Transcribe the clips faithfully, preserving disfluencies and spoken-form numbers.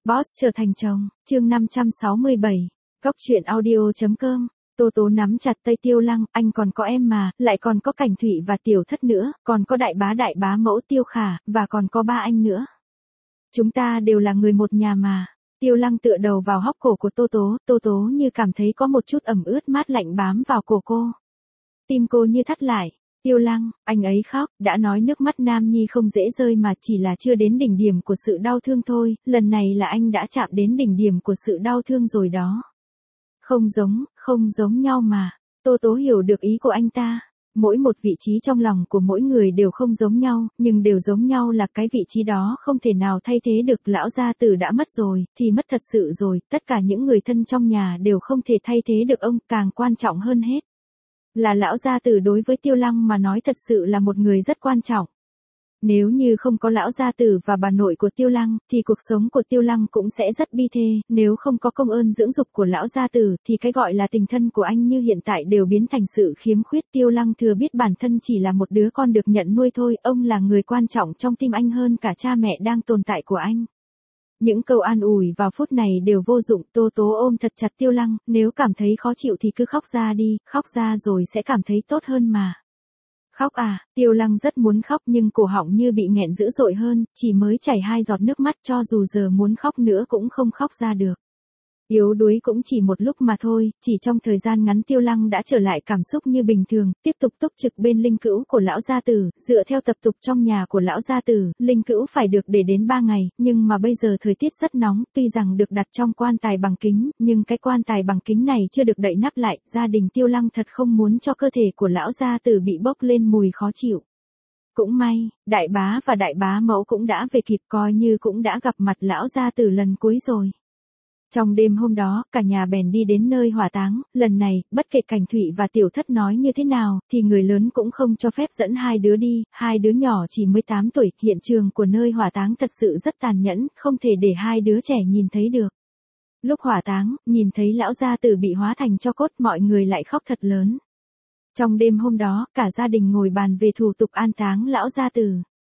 Boss trở thành chồng, chương năm trăm sáu mươi bảy, Góc truyện audio.com. Tô Tố nắm chặt tay Tiêu Lăng, anh còn có em mà, lại còn có Cảnh Thụy và Tiểu Thất nữa, còn có đại bá đại bá mẫu Tiêu Khả, và còn có ba anh nữa. Chúng ta đều là người một nhà mà. Tiêu Lăng tựa đầu vào hốc cổ của Tô Tố, Tô Tố như cảm thấy có một chút ẩm ướt mát lạnh bám vào cổ cô. Tim cô như thắt lại. Tiêu Lăng, anh ấy khóc, đã nói nước mắt Nam Nhi không dễ rơi mà chỉ là chưa đến đỉnh điểm của sự đau thương thôi, lần này là anh đã chạm đến đỉnh điểm của sự đau thương rồi đó. Không giống, không giống nhau mà. Tô Tố hiểu được ý của anh ta. Mỗi một vị trí trong lòng của mỗi người đều không giống nhau, nhưng đều giống nhau là cái vị trí đó không thể nào thay thế được. Lão gia tử đã mất rồi, thì mất thật sự rồi, tất cả những người thân trong nhà đều không thể thay thế được ông, càng quan trọng hơn hết là lão gia tử đối với Tiêu Lăng mà nói thật sự là một người rất quan trọng. Nếu như không có lão gia tử và bà nội của Tiêu Lăng, thì cuộc sống của Tiêu Lăng cũng sẽ rất bi thê, nếu không có công ơn dưỡng dục của lão gia tử, thì cái gọi là tình thân của anh như hiện tại đều biến thành sự khiếm khuyết. Tiêu Lăng thừa biết bản thân chỉ là một đứa con được nhận nuôi thôi, ông là người quan trọng trong tim anh hơn cả cha mẹ đang tồn tại của anh. Những câu an ủi vào phút này đều vô dụng. Tô Tố ôm thật chặt Tiêu Lăng, nếu cảm thấy khó chịu thì cứ khóc ra đi, khóc ra rồi sẽ cảm thấy tốt hơn mà. Khóc à, Tiêu Lăng rất muốn khóc nhưng cổ họng như bị nghẹn dữ dội hơn, chỉ mới chảy hai giọt nước mắt, cho dù giờ muốn khóc nữa cũng không khóc ra được. Yếu đuối cũng chỉ một lúc mà thôi, chỉ trong thời gian ngắn Tiêu Lăng đã trở lại cảm xúc như bình thường, tiếp tục túc trực bên linh cữu của lão gia tử. Dựa theo tập tục trong nhà của lão gia tử, linh cữu phải được để đến ba ngày, nhưng mà bây giờ thời tiết rất nóng, tuy rằng được đặt trong quan tài bằng kính, nhưng cái quan tài bằng kính này chưa được đậy nắp lại. Gia đình Tiêu Lăng thật không muốn cho cơ thể của lão gia tử bị bốc lên mùi khó chịu. Cũng may, đại bá và đại bá mẫu cũng đã về kịp, coi như cũng đã gặp mặt lão gia tử lần cuối rồi. Trong đêm hôm đó, cả nhà bèn đi đến nơi hỏa táng. Lần này, bất kể Cảnh Thụy và Tiểu Thất nói như thế nào, thì người lớn cũng không cho phép dẫn hai đứa đi, hai đứa nhỏ chỉ mới tám tuổi. Hiện trường của nơi hỏa táng thật sự rất tàn nhẫn, không thể để hai đứa trẻ nhìn thấy được. Lúc hỏa táng, nhìn thấy lão gia tử bị hóa thành tro cốt, mọi người lại khóc thật lớn. Trong đêm hôm đó, cả gia đình ngồi bàn về thủ tục an táng lão gia tử.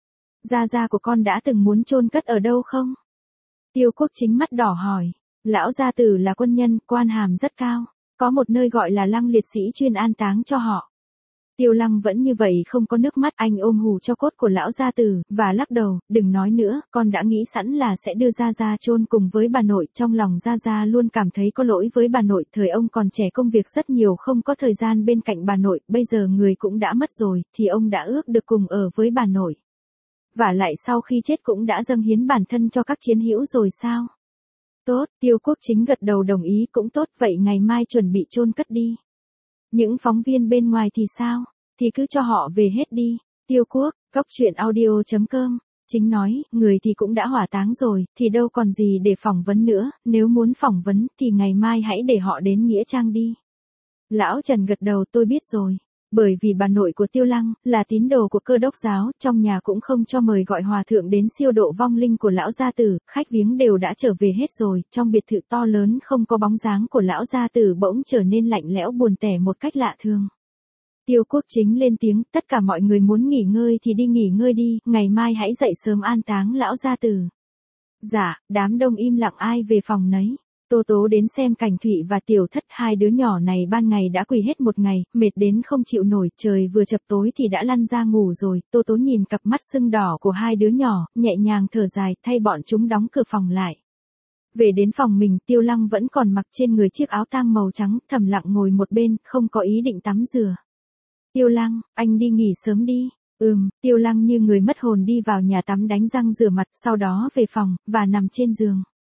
Gia gia của con đã từng muốn chôn cất ở đâu không? Tiêu Quốc Chính mắt đỏ hỏi. Lão gia tử là quân nhân, quan hàm rất cao, có một nơi gọi là lăng liệt sĩ chuyên an táng cho họ. Tiêu Lăng vẫn như vậy không có nước mắt, anh ôm hù cho cốt của lão gia tử, và lắc đầu, đừng nói nữa, con đã nghĩ sẵn là sẽ đưa Gia Gia chôn cùng với bà nội. Trong lòng Gia Gia luôn cảm thấy có lỗi với bà nội, thời ông còn trẻ công việc rất nhiều, không có thời gian bên cạnh bà nội, bây giờ người cũng đã mất rồi, thì ông đã ước được cùng ở với bà nội. Và lại sau khi chết cũng đã dâng hiến bản thân cho các chiến hữu rồi sao? Tốt, Tiêu Quốc Chính gật đầu đồng ý, cũng tốt, vậy ngày mai chuẩn bị chôn cất đi. Những phóng viên bên ngoài thì sao? Thì cứ cho họ về hết đi. Tiêu Quốc, Góc truyện audio.com. Chính nói, người thì cũng đã hỏa táng rồi, thì đâu còn gì để phỏng vấn nữa, nếu muốn phỏng vấn thì ngày mai hãy để họ đến Nghĩa Trang đi. Lão Trần gật đầu, tôi biết rồi. Bởi vì bà nội của Tiêu Lăng là tín đồ của Cơ Đốc giáo, trong nhà cũng không cho mời gọi hòa thượng đến siêu độ vong linh của lão gia tử, khách viếng đều đã trở về hết rồi. Trong biệt thự to lớn không có bóng dáng của lão gia tử bỗng trở nên lạnh lẽo buồn tẻ một cách lạ thường. Tiêu Quốc Chính lên tiếng, tất cả mọi người muốn nghỉ ngơi thì đi nghỉ ngơi đi, ngày mai hãy dậy sớm an táng lão gia tử. Dạ, đám đông im lặng ai về phòng nấy. Tô Tố đến xem Cảnh Thụy và Tiểu Thất, hai đứa nhỏ này ban ngày đã quỳ hết một ngày, mệt đến không chịu nổi, trời vừa chập tối thì đã lăn ra ngủ rồi. Tô Tố nhìn cặp mắt sưng đỏ của hai đứa nhỏ, nhẹ nhàng thở dài, thay bọn chúng đóng cửa phòng lại. Về đến phòng mình, Tiêu Lăng vẫn còn mặc trên người chiếc áo tang màu trắng, thầm lặng ngồi một bên, không có ý định tắm rửa. Tiêu Lăng, anh đi nghỉ sớm đi. Ừm, Tiêu Lăng như người mất hồn đi vào nhà tắm đánh răng rửa mặt, sau đó về phòng, và nằm trên giường.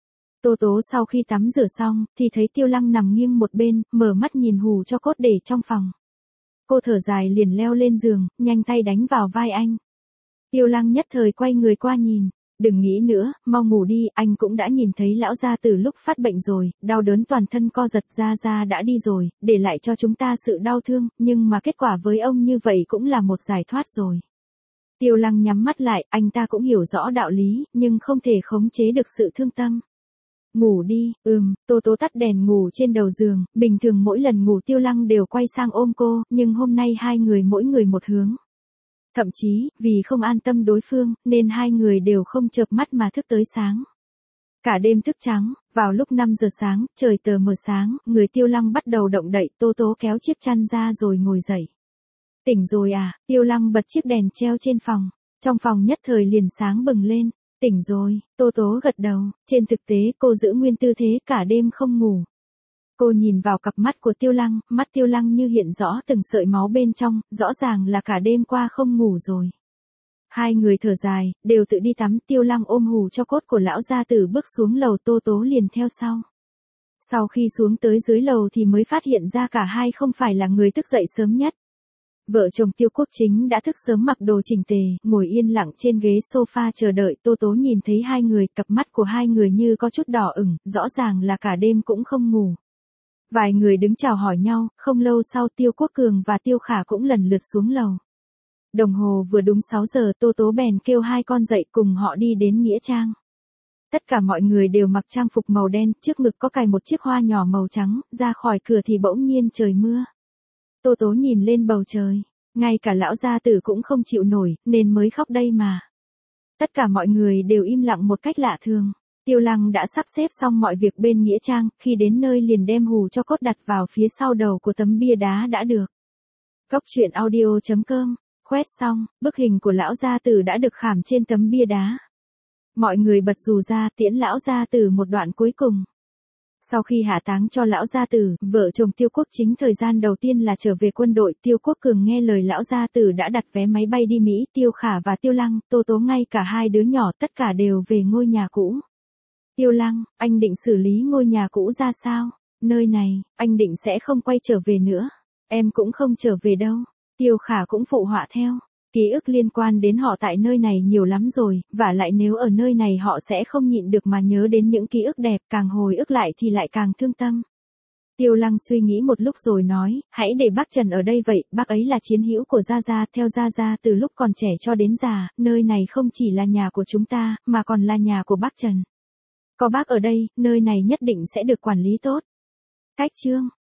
Tô Tố sau khi tắm rửa xong, thì thấy Tiêu Lăng nằm nghiêng một bên, mở mắt nhìn hù cho cốt để trong phòng. Cô thở dài liền leo lên giường, nhanh tay đánh vào vai anh. Tiêu Lăng nhất thời quay người qua nhìn. Đừng nghĩ nữa, mau ngủ đi, anh cũng đã nhìn thấy lão gia từ lúc phát bệnh rồi, đau đớn toàn thân co giật. Gia Gia đã đi rồi, để lại cho chúng ta sự đau thương, nhưng mà kết quả với ông như vậy cũng là một giải thoát rồi. Tiêu Lăng nhắm mắt lại, anh ta cũng hiểu rõ đạo lý, nhưng không thể khống chế được sự thương tâm. Ngủ đi, ừm, Tô Tố tắt đèn ngủ trên đầu giường, bình thường mỗi lần ngủ Tiêu Lăng đều quay sang ôm cô, nhưng hôm nay hai người mỗi người một hướng. Thậm chí, vì không an tâm đối phương, nên hai người đều không chợp mắt mà thức tới sáng. Cả đêm thức trắng, vào lúc năm giờ sáng, trời tờ mờ sáng, người Tiêu Lăng bắt đầu động đậy, Tô Tố kéo chiếc chăn ra rồi ngồi dậy. Tỉnh rồi à, Tiêu Lăng bật chiếc đèn treo trên phòng, trong phòng nhất thời liền sáng bừng lên. Tỉnh rồi, Tô Tố gật đầu, trên thực tế cô giữ nguyên tư thế cả đêm không ngủ. Cô nhìn vào cặp mắt của Tiêu Lăng, mắt Tiêu Lăng như hiện rõ từng sợi máu bên trong, rõ ràng là cả đêm qua không ngủ rồi. Hai người thở dài, đều tự đi tắm, Tiêu Lăng ôm hù cho cốt của lão gia tử bước xuống lầu, Tô Tố liền theo sau. Sau khi xuống tới dưới lầu thì mới phát hiện ra cả hai không phải là người thức dậy sớm nhất. Vợ chồng Tiêu Quốc Chính đã thức sớm mặc đồ chỉnh tề, ngồi yên lặng trên ghế sofa chờ đợi, Tô Tố nhìn thấy hai người, cặp mắt của hai người như có chút đỏ ửng, rõ ràng là cả đêm cũng không ngủ. Vài người đứng chào hỏi nhau, không lâu sau Tiêu Quốc Cường và Tiêu Khả cũng lần lượt xuống lầu. Đồng hồ vừa đúng sáu giờ, Tô Tố bèn kêu hai con dậy cùng họ đi đến Nghĩa Trang. Tất cả mọi người đều mặc trang phục màu đen, trước ngực có cài một chiếc hoa nhỏ màu trắng, ra khỏi cửa thì bỗng nhiên trời mưa. Tô Tố nhìn lên bầu trời, ngay cả lão gia tử cũng không chịu nổi, nên mới khóc đây mà. Tất cả mọi người đều im lặng một cách lạ thường. Tiêu Lăng đã sắp xếp xong mọi việc bên Nghĩa Trang, khi đến nơi liền đem hù cho cốt đặt vào phía sau đầu của tấm bia đá đã được. Cốc truyện audio chấm com, khoét xong, bức hình của lão gia tử đã được khảm trên tấm bia đá. Mọi người bật dù ra tiễn lão gia tử một đoạn cuối cùng. Sau khi hạ táng cho lão gia tử, vợ chồng Tiêu Quốc Chính thời gian đầu tiên là trở về quân đội, Tiêu Quốc Cường nghe lời lão gia tử đã đặt vé máy bay đi Mỹ, Tiêu Khả và Tiêu Lăng, Tô Tố ngay cả hai đứa nhỏ tất cả đều về ngôi nhà cũ. Tiêu Lăng, anh định xử lý ngôi nhà cũ ra sao? Nơi này, anh định sẽ không quay trở về nữa. Em cũng không trở về đâu. Tiêu Khả cũng phụ họa theo. Ký ức liên quan đến họ tại nơi này nhiều lắm rồi, và lại nếu ở nơi này họ sẽ không nhịn được mà nhớ đến những ký ức đẹp, càng hồi ức lại thì lại càng thương tâm. Tiêu Lăng suy nghĩ một lúc rồi nói, hãy để bác Trần ở đây vậy, bác ấy là chiến hữu của Gia Gia, theo Gia Gia từ lúc còn trẻ cho đến già, nơi này không chỉ là nhà của chúng ta, mà còn là nhà của bác Trần. Có bác ở đây, nơi này nhất định sẽ được quản lý tốt. Cách chương